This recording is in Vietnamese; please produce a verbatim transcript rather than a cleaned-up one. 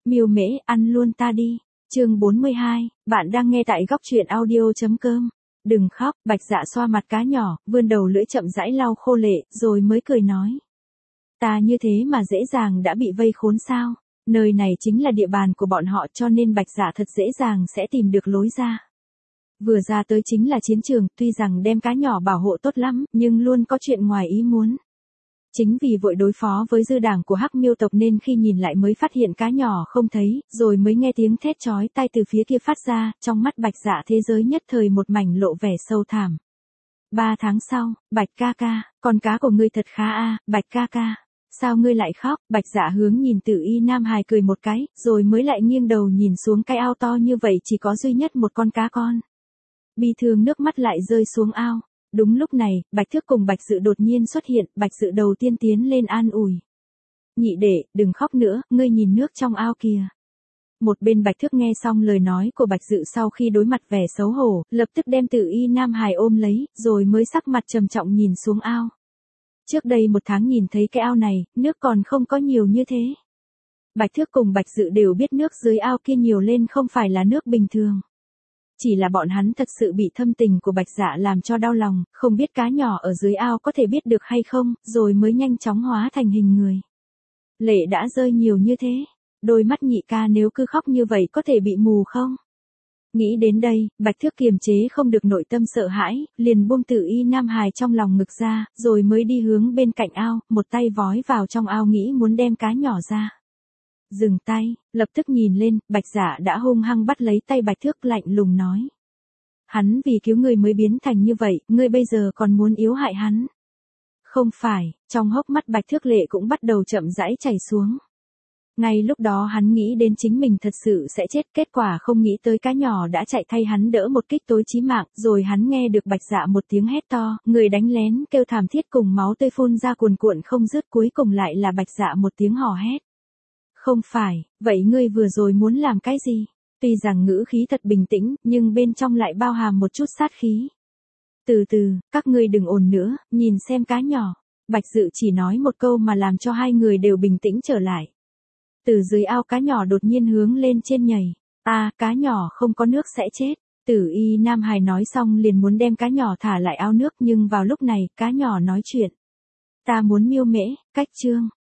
Miêu Mễ, ăn luôn ta đi. Chương bốn mươi hai, bạn đang nghe tại góc truyện audio chấm com. Đừng khóc, Bạch Dạ xoa mặt cá nhỏ, vươn đầu lưỡi chậm rãi lau khô lệ, rồi mới cười nói. Ta như thế mà dễ dàng đã bị vây khốn sao? Nơi này chính là địa bàn của bọn họ cho nên Bạch Dạ thật dễ dàng sẽ tìm được lối ra. Vừa ra tới chính là chiến trường, tuy rằng đem cá nhỏ bảo hộ tốt lắm, nhưng luôn có chuyện ngoài ý muốn. Chính vì vội đối phó với dư đảng của Hắc Miêu tộc nên khi nhìn lại mới phát hiện cá nhỏ không thấy, rồi mới nghe tiếng thét chói tai từ phía kia phát ra, trong mắt Bạch Dạ thế giới nhất thời một mảnh lộ vẻ sâu thẳm. Ba tháng sau, Bạch ca ca, con cá của ngươi thật khá a, Bạch ca ca. Sao ngươi lại khóc? Bạch Dạ hướng nhìn Tử Y Nam Hài cười một cái, rồi mới lại nghiêng đầu nhìn xuống cái ao to như vậy chỉ có duy nhất một con cá con. Bi thương nước mắt lại rơi xuống ao. Đúng lúc này, Bạch Thước cùng Bạch Dự đột nhiên xuất hiện, Bạch Dự đầu tiên tiến lên an ủi. Nhị đệ, đừng khóc nữa, ngươi nhìn nước trong ao kìa. Một bên Bạch Thước nghe xong lời nói của Bạch Dự sau khi đối mặt vẻ xấu hổ, lập tức đem Tử Y Nam Hài ôm lấy, rồi mới sắc mặt trầm trọng nhìn xuống ao. Trước đây một tháng nhìn thấy cái ao này, nước còn không có nhiều như thế. Bạch Thước cùng Bạch Dự đều biết nước dưới ao kia nhiều lên không phải là nước bình thường. Chỉ là bọn hắn thật sự bị thâm tình của Bạch Dạ làm cho đau lòng, không biết cá nhỏ ở dưới ao có thể biết được hay không, rồi mới nhanh chóng hóa thành hình người. Lệ đã rơi nhiều như thế, đôi mắt nhị ca nếu cứ khóc như vậy có thể bị mù không? Nghĩ đến đây, Bạch Thước kiềm chế không được nội tâm sợ hãi, liền buông Tử Y Nam Hài trong lòng ngực ra, rồi mới đi hướng bên cạnh ao, một tay vói vào trong ao nghĩ muốn đem cá nhỏ ra. Dừng tay, lập tức nhìn lên, Bạch Dạ đã hung hăng bắt lấy tay Bạch Thước lạnh lùng nói. Hắn vì cứu người mới biến thành như vậy, ngươi bây giờ còn muốn yếu hại hắn. Không phải, trong hốc mắt Bạch Thước lệ cũng bắt đầu chậm rãi chảy xuống. Ngay lúc đó hắn nghĩ đến chính mình thật sự sẽ chết, kết quả không nghĩ tới cá nhỏ đã chạy thay hắn đỡ một kích tối chí mạng, rồi hắn nghe được Bạch Dạ một tiếng hét to, người đánh lén kêu thảm thiết cùng máu tươi phun ra cuồn cuộn không dứt, cuối cùng lại là Bạch Dạ một tiếng hò hét. Không phải, vậy ngươi vừa rồi muốn làm cái gì? Tuy rằng ngữ khí thật bình tĩnh, nhưng bên trong lại bao hàm một chút sát khí. Từ từ, các ngươi đừng ồn nữa, nhìn xem cá nhỏ. Bạch Dự chỉ nói một câu mà làm cho hai người đều bình tĩnh trở lại. Từ dưới ao cá nhỏ đột nhiên hướng lên trên nhảy. À, cá nhỏ không có nước sẽ chết. Tử Y Nam Hài nói xong liền muốn đem cá nhỏ thả lại ao nước, nhưng vào lúc này, cá nhỏ nói chuyện. Ta muốn Miêu Mễ, cách chương.